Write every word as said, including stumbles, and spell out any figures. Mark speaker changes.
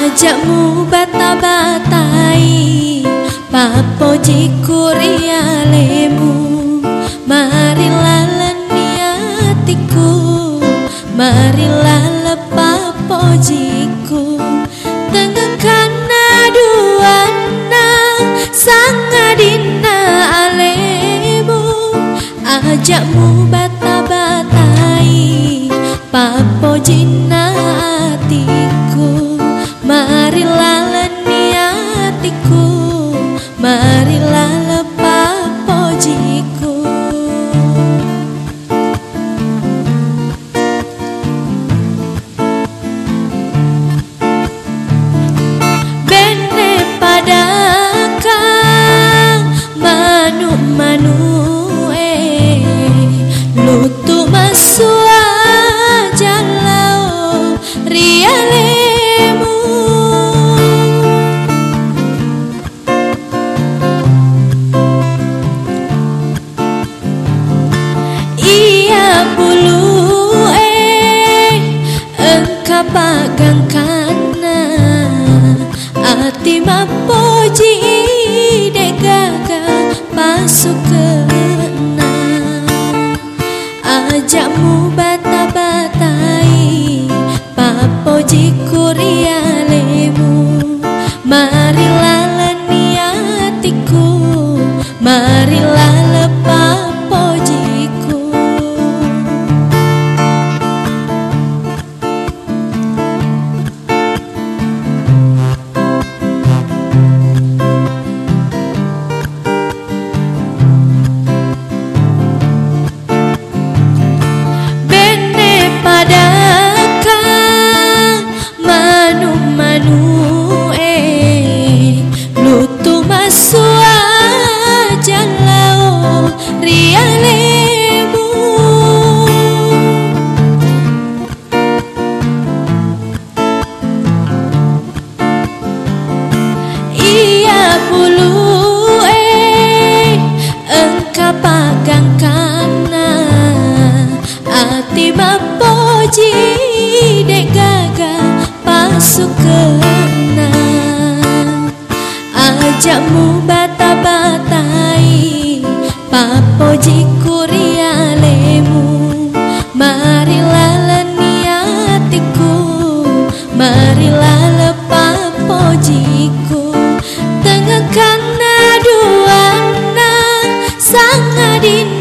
Speaker 1: ajakmu bata-batai papo jikuria lemu marilah leniatiku marilah lepapo jiku tengahkan aduana sangadina alemu ajakmu bata-batai papo jinatiku marilah leniatiku marilah lepapo jiku bene padakang manu-manu eh lutu masua jalau rialemu iya bulu eh engkau pagangkana ati mapoji degaga pasuk kena ajakmu bata-batai papo jikuria lemu marilah leniatiku marilah lepapo jiku padakang manu-manu eh lutu masua jalau rialemu iya bulu eh engkau pagangkana ati mapoji degaga pasuk kena ajakmu bata-batai papo jikuria lemu marilah leniatiku marilah lepapo jiku tengahkan aduana sangadina